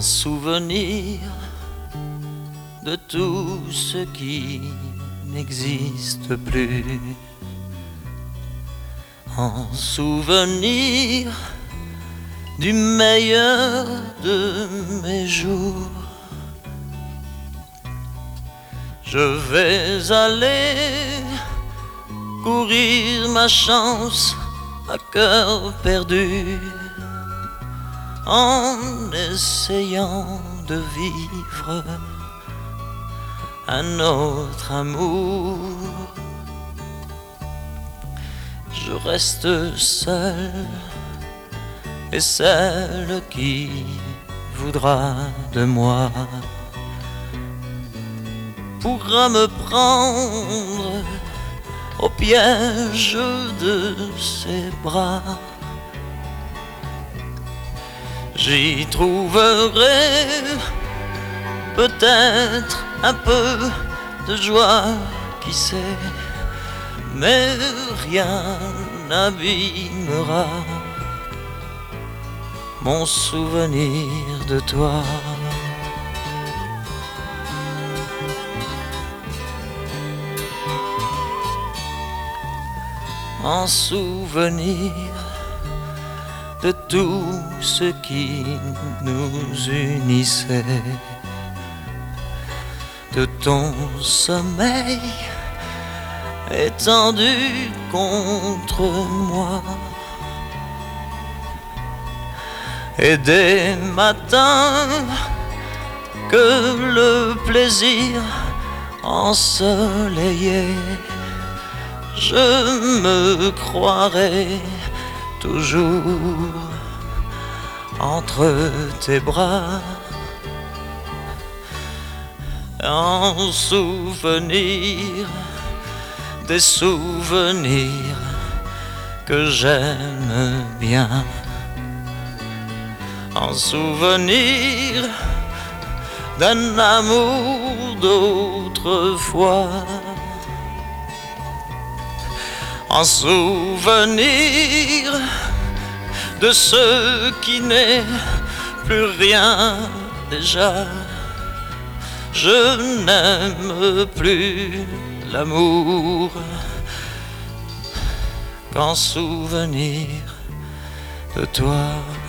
souvenir de tout ce qui n'existe plus, en souvenir du meilleur de mes jours. Je vais aller courir ma chance à cœur perdu, en essayant de vivre un autre amour. Je reste seul, et celle qui voudra de moi pourra me prendre au piège de ses bras. J'y trouverai peut-être un peu de joie, qui sait, mais rien n'abîmera mon souvenir de toi. En souvenir de tout ce qui nous unissait, de ton sommeil étendu contre moi, et des matins que le plaisir ensoleillait. Je me croirais toujours entre tes bras, en souvenir des souvenirs que j'aime bien, en souvenir d'un amour d'autrefois, en souvenir de ce qui n'est plus rien déjà. Je n'aime plus l'amour qu'en souvenir de toi.